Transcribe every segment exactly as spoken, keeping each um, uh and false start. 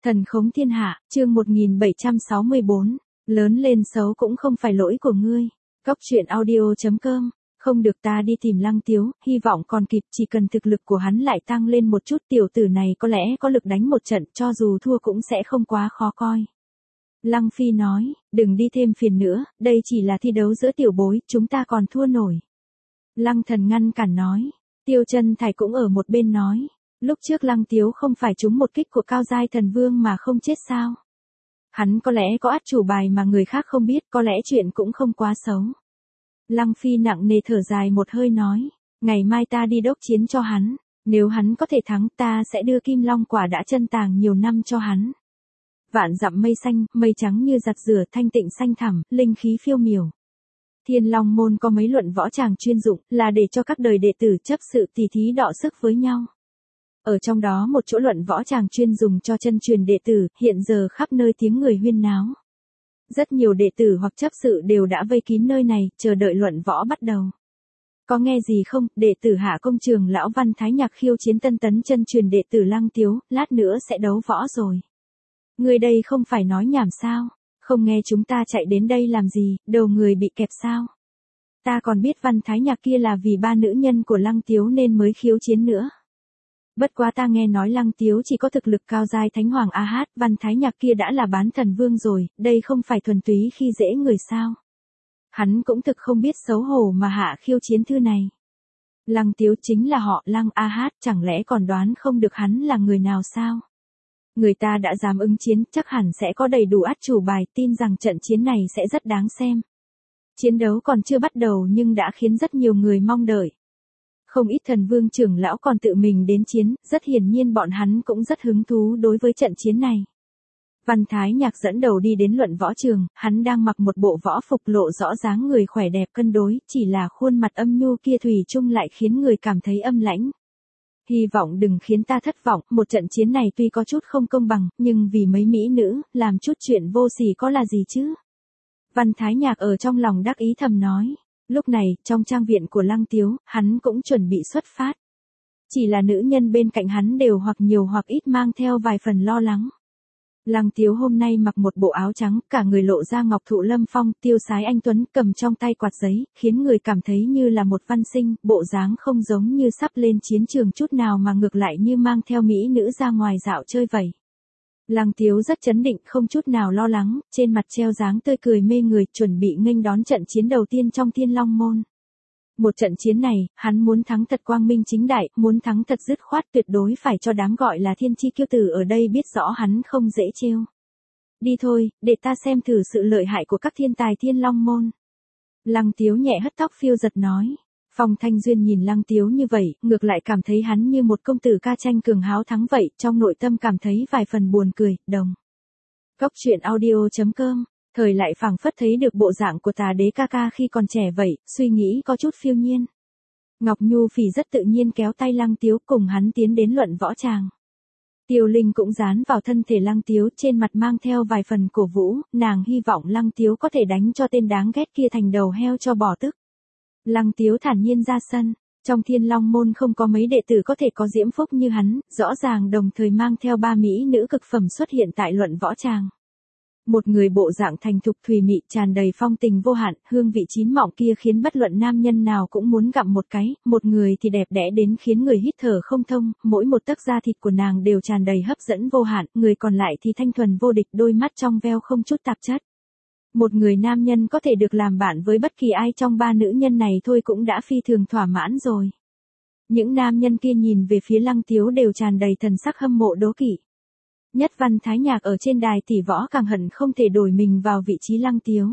Thần khống thiên hạ, chương một nghìn bảy trăm sáu mươi bốn, lớn lên xấu cũng không phải lỗi của ngươi. Cóc truyện audio chấm com, không được ta đi tìm Lăng Tiếu, hy vọng còn kịp, chỉ cần thực lực của hắn lại tăng lên một chút, tiểu tử này có lẽ có lực đánh một trận, cho dù thua cũng sẽ không quá khó coi. Lăng Phi nói, đừng đi thêm phiền nữa, đây chỉ là thi đấu giữa tiểu bối, chúng ta còn thua nổi. Lăng Thần ngăn cản nói, Tiêu Chân Thải cũng ở một bên nói. Lúc trước Lăng Tiếu không phải trúng một kích của cao giai thần vương mà không chết sao? Hắn có lẽ có át chủ bài mà người khác không biết, có lẽ chuyện cũng không quá xấu. Lăng Phi nặng nề thở dài một hơi nói, ngày mai ta đi đốc chiến cho hắn, nếu hắn có thể thắng ta sẽ đưa Kim Long quả đã chân tàng nhiều năm cho hắn. Vạn dặm mây xanh, mây trắng như giặt rửa, thanh tịnh xanh thẳm, linh khí phiêu miểu. Thiên Long môn có mấy luận võ tràng chuyên dụng, là để cho các đời đệ tử chấp sự tỉ thí đọ sức với nhau. Ở trong đó một chỗ luận võ tràng chuyên dùng cho chân truyền đệ tử, hiện giờ khắp nơi tiếng người huyên náo. Rất nhiều đệ tử hoặc chấp sự đều đã vây kín nơi này, chờ đợi luận võ bắt đầu. Có nghe gì không, đệ tử Hạ Công Trường lão Văn Thái Nhạc khiêu chiến tân tấn chân truyền đệ tử Lăng Tiếu, lát nữa sẽ đấu võ rồi. Người đây không phải nói nhảm sao, không nghe chúng ta chạy đến đây làm gì, đầu người bị kẹp sao. Ta còn biết Văn Thái Nhạc kia là vì ba nữ nhân của Lăng Tiếu nên mới khiêu chiến nữa. Bất quá ta nghe nói Lăng Tiếu chỉ có thực lực cao giai Thánh Hoàng A Hát, Văn Thái Nhạc kia đã là bán thần vương rồi, đây không phải thuần túy khi dễ người sao. Hắn cũng thực không biết xấu hổ mà hạ khiêu chiến thư này. Lăng Tiếu chính là họ Lăng A Hát, chẳng lẽ còn đoán không được hắn là người nào sao? Người ta đã dám ứng chiến, chắc hẳn sẽ có đầy đủ át chủ bài, tin rằng trận chiến này sẽ rất đáng xem. Chiến đấu còn chưa bắt đầu nhưng đã khiến rất nhiều người mong đợi. Không ít thần vương trưởng lão còn tự mình đến chiến, rất hiển nhiên bọn hắn cũng rất hứng thú đối với trận chiến này. Văn Thái Nhạc dẫn đầu đi đến luận võ trường, hắn đang mặc một bộ võ phục lộ rõ dáng người khỏe đẹp cân đối, chỉ là khuôn mặt âm nhu kia thủy chung lại khiến người cảm thấy âm lãnh. Hy vọng đừng khiến ta thất vọng, một trận chiến này tuy có chút không công bằng, nhưng vì mấy mỹ nữ, làm chút chuyện vô sỉ có là gì chứ? Văn Thái Nhạc ở trong lòng đắc ý thầm nói. Lúc này, trong trang viện của Lăng Tiếu, hắn cũng chuẩn bị xuất phát. Chỉ là nữ nhân bên cạnh hắn đều hoặc nhiều hoặc ít mang theo vài phần lo lắng. Lăng Tiếu hôm nay mặc một bộ áo trắng, cả người lộ ra ngọc thụ lâm phong, tiêu sái anh tuấn, cầm trong tay quạt giấy, khiến người cảm thấy như là một văn sinh, bộ dáng không giống như sắp lên chiến trường chút nào mà ngược lại như mang theo mỹ nữ ra ngoài dạo chơi vậy. Lăng Tiếu rất chấn định, không chút nào lo lắng, trên mặt treo dáng tươi cười mê người, chuẩn bị nghênh đón trận chiến đầu tiên trong Thiên Long môn. Một trận chiến này, hắn muốn thắng thật quang minh chính đại, muốn thắng thật dứt khoát, tuyệt đối phải cho đám gọi là thiên chi kiêu tử ở đây biết rõ hắn không dễ trêu. Đi thôi, để ta xem thử sự lợi hại của các thiên tài Thiên Long môn. Lăng Tiếu nhẹ hất tóc phiêu giật nói. Phong Thanh Duyên nhìn Lăng Tiếu như vậy, ngược lại cảm thấy hắn như một công tử ca tranh cường háo thắng vậy, trong nội tâm cảm thấy vài phần buồn cười, đồng. Cóc truyện audio chấm com, thời lại phảng phất thấy được bộ dạng của tà đế ca ca khi còn trẻ vậy, suy nghĩ có chút phiêu nhiên. Ngọc Nhu Phỉ rất tự nhiên kéo tay Lăng Tiếu cùng hắn tiến đến luận võ tràng. Tiêu Linh cũng dán vào thân thể Lăng Tiếu, trên mặt mang theo vài phần cổ vũ, nàng hy vọng Lăng Tiếu có thể đánh cho tên đáng ghét kia thành đầu heo cho bỏ tức. Lăng Tiếu thản nhiên ra sân, trong Thiên Long môn không có mấy đệ tử có thể có diễm phúc như hắn, rõ ràng đồng thời mang theo ba mỹ nữ cực phẩm xuất hiện tại luận võ tràng. Một người bộ dạng thành thục thùy mị tràn đầy phong tình vô hạn, hương vị chín mọng kia khiến bất luận nam nhân nào cũng muốn gặm một cái, một người thì đẹp đẽ đến khiến người hít thở không thông, mỗi một tấc da thịt của nàng đều tràn đầy hấp dẫn vô hạn, người còn lại thì thanh thuần vô địch, đôi mắt trong veo không chút tạp chất. Một người nam nhân có thể được làm bạn với bất kỳ ai trong ba nữ nhân này thôi cũng đã phi thường thỏa mãn rồi. Những nam nhân kia nhìn về phía Lăng Tiếu đều tràn đầy thần sắc hâm mộ đố kỵ. Nhất Văn Thái Nhạc ở trên đài tỷ võ càng hận không thể đổi mình vào vị trí Lăng Tiếu.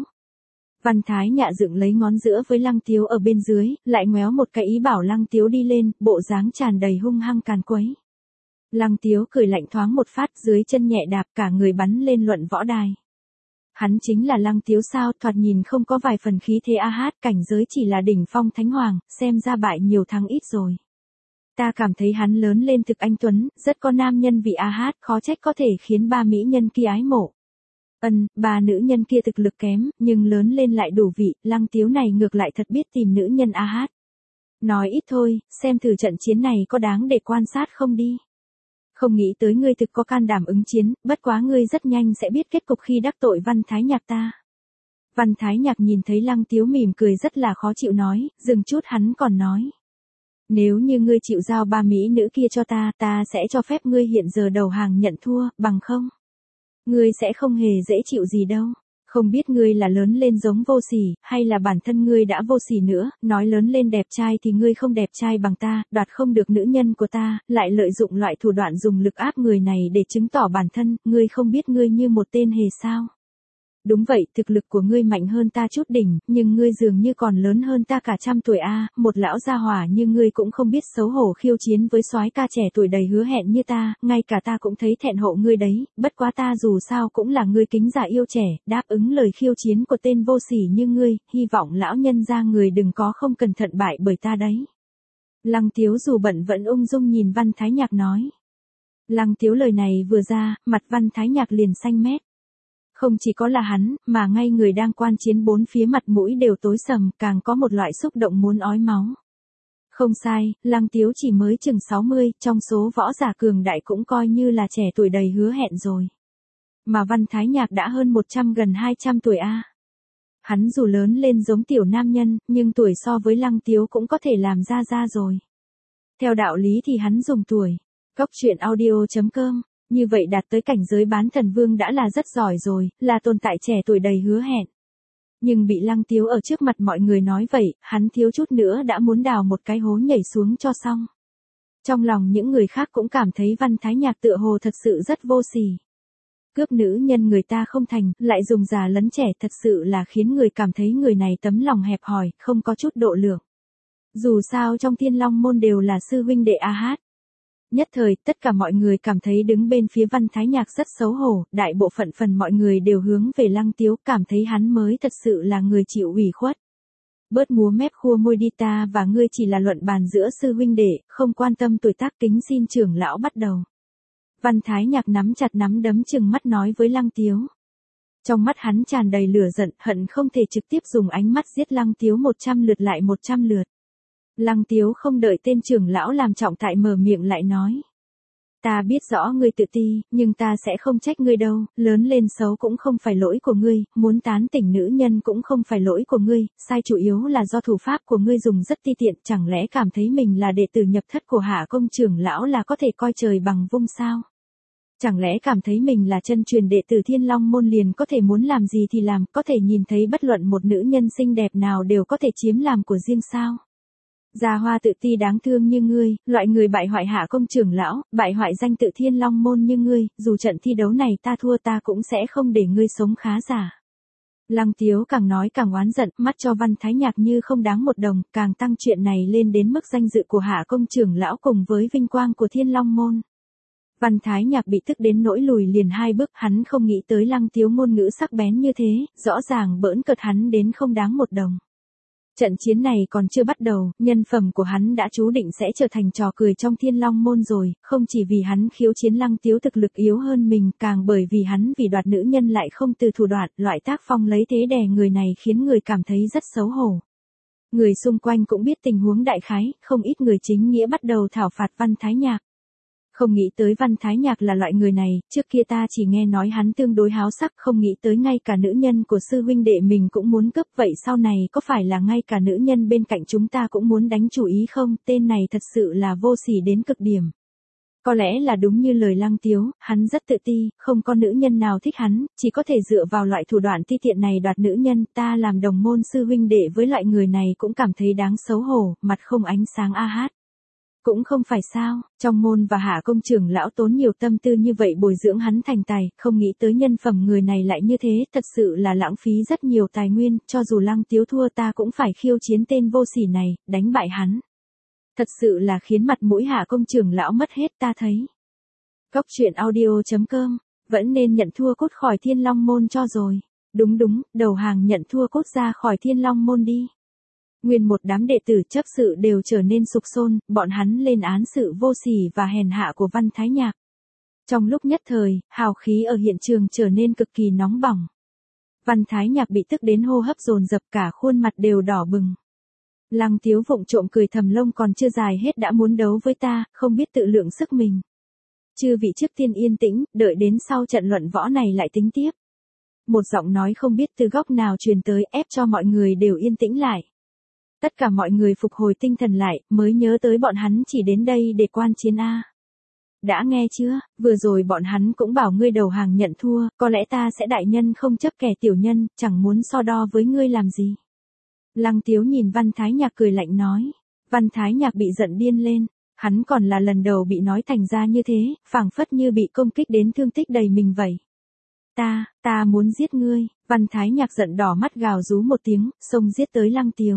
Văn Thái Nhạc dựng lấy ngón giữa với Lăng Tiếu ở bên dưới, lại ngoéo một cái ý bảo Lăng Tiếu đi lên, bộ dáng tràn đầy hung hăng càn quấy. Lăng Tiếu cười lạnh thoáng một phát, dưới chân nhẹ đạp, cả người bắn lên luận võ đài. Hắn chính là Lăng Tiếu sao, thoạt nhìn không có vài phần khí thế A Hát, cảnh giới chỉ là đỉnh phong Thánh Hoàng, xem ra bại nhiều thắng ít rồi. Ta cảm thấy hắn lớn lên thực anh tuấn, rất có nam nhân vị A Hát, khó trách có thể khiến ba mỹ nhân kia ái mộ. Ân, ba nữ nhân kia thực lực kém, nhưng lớn lên lại đủ vị, Lăng Tiếu này ngược lại thật biết tìm nữ nhân A Hát. Nói ít thôi, xem thử trận chiến này có đáng để quan sát không đi. Không nghĩ tới ngươi thực có can đảm ứng chiến, bất quá ngươi rất nhanh sẽ biết kết cục khi đắc tội Văn Thái Nhạc ta. Văn Thái Nhạc nhìn thấy Lăng Tiếu mỉm cười rất là khó chịu nói, dừng chút hắn còn nói. Nếu như ngươi chịu giao ba mỹ nữ kia cho ta, ta sẽ cho phép ngươi hiện giờ đầu hàng nhận thua, bằng không? Ngươi sẽ không hề dễ chịu gì đâu. Không biết ngươi là lớn lên giống vô sỉ, hay là bản thân ngươi đã vô sỉ nữa, nói lớn lên đẹp trai thì ngươi không đẹp trai bằng ta, đoạt không được nữ nhân của ta, lại lợi dụng loại thủ đoạn dùng lực áp người này để chứng tỏ bản thân, ngươi không biết ngươi như một tên hề sao. Đúng vậy, thực lực của ngươi mạnh hơn ta chút đỉnh, nhưng ngươi dường như còn lớn hơn ta cả trăm tuổi a, một lão gia hỏa như ngươi cũng không biết xấu hổ khiêu chiến với soái ca trẻ tuổi đầy hứa hẹn như ta, ngay cả ta cũng thấy thẹn hộ ngươi đấy, bất quá ta dù sao cũng là ngươi kính giả yêu trẻ, đáp ứng lời khiêu chiến của tên vô sỉ như ngươi, hy vọng lão nhân gia người đừng có không cẩn thận bại bởi ta đấy. Lăng Tiếu dù bận vẫn ung dung nhìn Văn Thái Nhạc nói. Lăng Tiếu lời này vừa ra, mặt Văn Thái Nhạc liền xanh mét. Không chỉ có là hắn, mà ngay người đang quan chiến bốn phía mặt mũi đều tối sầm, càng có một loại xúc động muốn ói máu. Không sai, Lăng Tiếu chỉ mới chừng sáu mươi, trong số võ giả cường đại cũng coi như là trẻ tuổi đầy hứa hẹn rồi. Mà Văn Thái Nhạc đã hơn một trăm gần hai trăm tuổi a. Hắn dù lớn lên giống tiểu nam nhân, nhưng tuổi so với Lăng Tiếu cũng có thể làm ra ra rồi. Theo đạo lý thì hắn dùng tuổi. Cóc truyện audio chấm com. Như vậy đạt tới cảnh giới bán thần vương đã là rất giỏi rồi, là tồn tại trẻ tuổi đầy hứa hẹn. Nhưng bị Lăng Tiếu ở trước mặt mọi người nói vậy, hắn thiếu chút nữa đã muốn đào một cái hố nhảy xuống cho xong. Trong lòng những người khác cũng cảm thấy Văn Thái Nhạc tựa hồ thật sự rất vô sỉ. Cướp nữ nhân người ta không thành, lại dùng già lấn trẻ thật sự là khiến người cảm thấy người này tấm lòng hẹp hòi, không có chút độ lượng. Dù sao trong Thiên Long môn đều là sư huynh đệ a hát. Nhất thời, tất cả mọi người cảm thấy đứng bên phía Văn Thái Nhạc rất xấu hổ, đại bộ phận phần mọi người đều hướng về Lăng Tiếu, cảm thấy hắn mới thật sự là người chịu ủy khuất. Bớt múa mép khua môi đi, ta và ngươi chỉ là luận bàn giữa sư huynh đệ, không quan tâm tuổi tác, kính xin trưởng lão bắt đầu. Văn Thái Nhạc nắm chặt nắm đấm trừng mắt nói với Lăng Tiếu. Trong mắt hắn tràn đầy lửa giận, hận không thể trực tiếp dùng ánh mắt giết Lăng Tiếu một trăm lượt lại một trăm lượt. Lăng Tiếu không đợi tên trưởng lão làm trọng tại mở miệng lại nói. Ta biết rõ ngươi tự ti, nhưng ta sẽ không trách ngươi đâu, lớn lên xấu cũng không phải lỗi của ngươi, muốn tán tỉnh nữ nhân cũng không phải lỗi của ngươi, sai chủ yếu là do thủ pháp của ngươi dùng rất ti tiện, chẳng lẽ cảm thấy mình là đệ tử nhập thất của Hạ Công trưởng lão là có thể coi trời bằng vung sao? Chẳng lẽ cảm thấy mình là chân truyền đệ tử Thiên Long môn liền có thể muốn làm gì thì làm, có thể nhìn thấy bất luận một nữ nhân xinh đẹp nào đều có thể chiếm làm của riêng sao? Gia hoa tự ti đáng thương như ngươi, loại người bại hoại Hạ Công trưởng lão, bại hoại danh tự Thiên Long môn như ngươi, dù trận thi đấu này ta thua ta cũng sẽ không để ngươi sống khá giả. Lăng Tiếu càng nói càng oán giận, mắt cho Văn Thái Nhạc như không đáng một đồng, càng tăng chuyện này lên đến mức danh dự của Hạ Công trưởng lão cùng với vinh quang của Thiên Long môn. Văn Thái Nhạc bị tức đến nỗi lùi liền hai bước, hắn không nghĩ tới Lăng Tiếu ngôn ngữ sắc bén như thế, rõ ràng bỡn cợt hắn đến không đáng một đồng. Trận chiến này còn chưa bắt đầu, nhân phẩm của hắn đã chú định sẽ trở thành trò cười trong Thiên Long môn rồi, không chỉ vì hắn khiêu chiến Lăng Tiếu thực lực yếu hơn mình, càng bởi vì hắn vì đoạt nữ nhân lại không từ thủ đoạn, loại tác phong lấy thế đè người này khiến người cảm thấy rất xấu hổ. Người xung quanh cũng biết tình huống đại khái, không ít người chính nghĩa bắt đầu thảo phạt Văn Thái Nhạc. Không nghĩ tới Văn Thái Nhạc là loại người này, trước kia ta chỉ nghe nói hắn tương đối háo sắc, không nghĩ tới ngay cả nữ nhân của sư huynh đệ mình cũng muốn cướp, vậy sau này có phải là ngay cả nữ nhân bên cạnh chúng ta cũng muốn đánh chủ ý không, tên này thật sự là vô sỉ đến cực điểm. Có lẽ là đúng như lời Lăng Tiếu, hắn rất tự ti, không có nữ nhân nào thích hắn, chỉ có thể dựa vào loại thủ đoạn ti tiện này đoạt nữ nhân, ta làm đồng môn sư huynh đệ với loại người này cũng cảm thấy đáng xấu hổ, mặt không ánh sáng a hát. Cũng không phải sao, trong môn và Hạ Công trưởng lão tốn nhiều tâm tư như vậy bồi dưỡng hắn thành tài, không nghĩ tới nhân phẩm người này lại như thế, thật sự là lãng phí rất nhiều tài nguyên, cho dù Lăng Tiếu thua ta cũng phải khiêu chiến tên vô sỉ này, đánh bại hắn. Thật sự là khiến mặt mũi Hạ Công trưởng lão mất hết ta thấy. Cóc truyện audio chấm com, vẫn nên nhận thua cút khỏi Thiên Long môn cho rồi. Đúng đúng, đầu hàng nhận thua cút ra khỏi Thiên Long môn đi. Nguyên một đám đệ tử chấp sự đều trở nên sục sôn, bọn hắn lên án sự vô sỉ và hèn hạ của Văn Thái Nhạc. Trong lúc nhất thời, hào khí ở hiện trường trở nên cực kỳ nóng bỏng. Văn Thái Nhạc bị tức đến hô hấp dồn dập, cả khuôn mặt đều đỏ bừng. Lăng Tiếu vụng trộm cười thầm, lông còn chưa dài hết đã muốn đấu với ta, không biết tự lượng sức mình. Chư vị trước tiên yên tĩnh, đợi đến sau trận luận võ này lại tính tiếp. Một giọng nói không biết từ góc nào truyền tới ép cho mọi người đều yên tĩnh lại. Tất cả mọi người phục hồi tinh thần lại, mới nhớ tới bọn hắn chỉ đến đây để quan chiến a. Đã nghe chưa, vừa rồi bọn hắn cũng bảo ngươi đầu hàng nhận thua, có lẽ ta sẽ đại nhân không chấp kẻ tiểu nhân, chẳng muốn so đo với ngươi làm gì. Lăng Tiếu nhìn Văn Thái Nhạc cười lạnh nói. Văn Thái Nhạc bị giận điên lên, hắn còn là lần đầu bị nói thành ra như thế, phảng phất như bị công kích đến thương tích đầy mình vậy. Ta, ta muốn giết ngươi, Văn Thái Nhạc giận đỏ mắt gào rú một tiếng, xông giết tới Lăng Tiếu.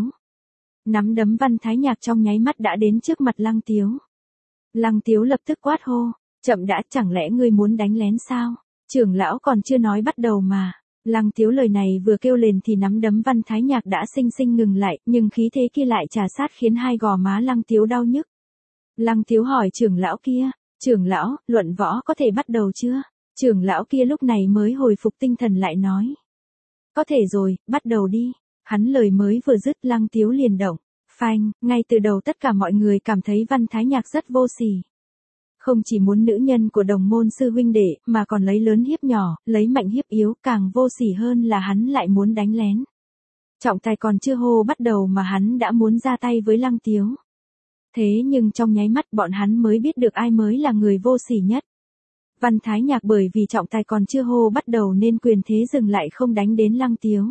Nắm đấm Văn Thái Nhạc trong nháy mắt đã đến trước mặt Lăng Tiếu. Lăng Tiếu lập tức quát hô, chậm đã, chẳng lẽ ngươi muốn đánh lén sao? Trưởng lão còn chưa nói bắt đầu mà. Lăng Tiếu lời này vừa kêu lên thì nắm đấm Văn Thái Nhạc đã xinh xinh ngừng lại, nhưng khí thế kia lại trà sát khiến hai gò má Lăng Tiếu đau nhức. Lăng Tiếu hỏi trưởng lão kia, trưởng lão, luận võ có thể bắt đầu chưa? Trưởng lão kia lúc này mới hồi phục tinh thần lại nói. Có thể rồi, bắt đầu đi. Hắn lời mới vừa dứt Lăng Tiếu liền động. Phanh, ngay từ đầu tất cả mọi người cảm thấy Văn Thái Nhạc rất vô sỉ. Không chỉ muốn nữ nhân của đồng môn sư huynh đệ, mà còn lấy lớn hiếp nhỏ, lấy mạnh hiếp yếu, càng vô sỉ hơn là hắn lại muốn đánh lén. Trọng tài còn chưa hô bắt đầu mà hắn đã muốn ra tay với Lăng Tiếu. Thế nhưng trong nháy mắt bọn hắn mới biết được ai mới là người vô sỉ nhất. Văn Thái Nhạc bởi vì trọng tài còn chưa hô bắt đầu nên quyền thế dừng lại không đánh đến Lăng Tiếu.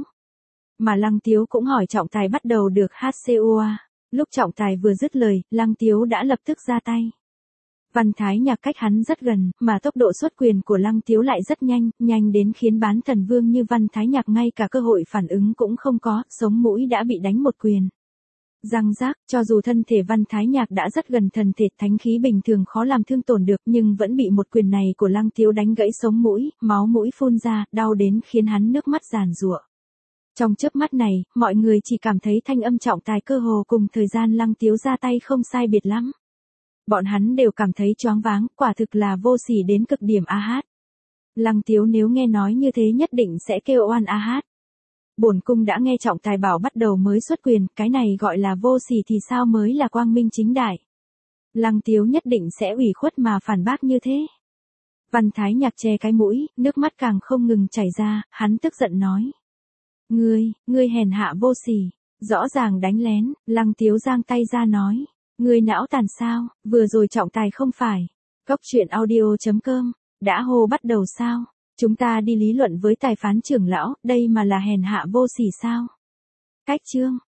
Mà Lăng Tiếu cũng hỏi trọng tài bắt đầu được hát xê o a. Lúc trọng tài vừa dứt lời, Lăng Tiếu đã lập tức ra tay. Văn Thái Nhạc cách hắn rất gần, mà tốc độ xuất quyền của Lăng Tiếu lại rất nhanh, nhanh đến khiến bán thần vương như Văn Thái Nhạc ngay cả cơ hội phản ứng cũng không có, sống mũi đã bị đánh một quyền. Răng rác, cho dù thân thể Văn Thái Nhạc đã rất gần thần thể thánh khí bình thường khó làm thương tổn được nhưng vẫn bị một quyền này của Lăng Tiếu đánh gãy sống mũi, máu mũi phun ra, đau đến khiến hắn nước mắt giàn giụa. Trong chớp mắt này, mọi người chỉ cảm thấy thanh âm trọng tài cơ hồ cùng thời gian Lăng Tiếu ra tay không sai biệt lắm. Bọn hắn đều cảm thấy choáng váng, quả thực là vô sỉ đến cực điểm a hát. Lăng Tiếu nếu nghe nói như thế nhất định sẽ kêu oan a hát. Bổn cung đã nghe trọng tài bảo bắt đầu mới xuất quyền, cái này gọi là vô sỉ thì sao mới là quang minh chính đại. Lăng Tiếu nhất định sẽ ủy khuất mà phản bác như thế. Văn Thái Nhạc che cái mũi, nước mắt càng không ngừng chảy ra, hắn tức giận nói. Ngươi, ngươi hèn hạ vô sỉ, rõ ràng đánh lén, Lăng Tiếu giang tay ra nói. Ngươi não tàn sao, vừa rồi trọng tài không phải. Góc truyện audio chấm com, đã hô bắt đầu sao? Chúng ta đi lý luận với tài phán trưởng lão, đây mà là hèn hạ vô sỉ sao? Cách chương.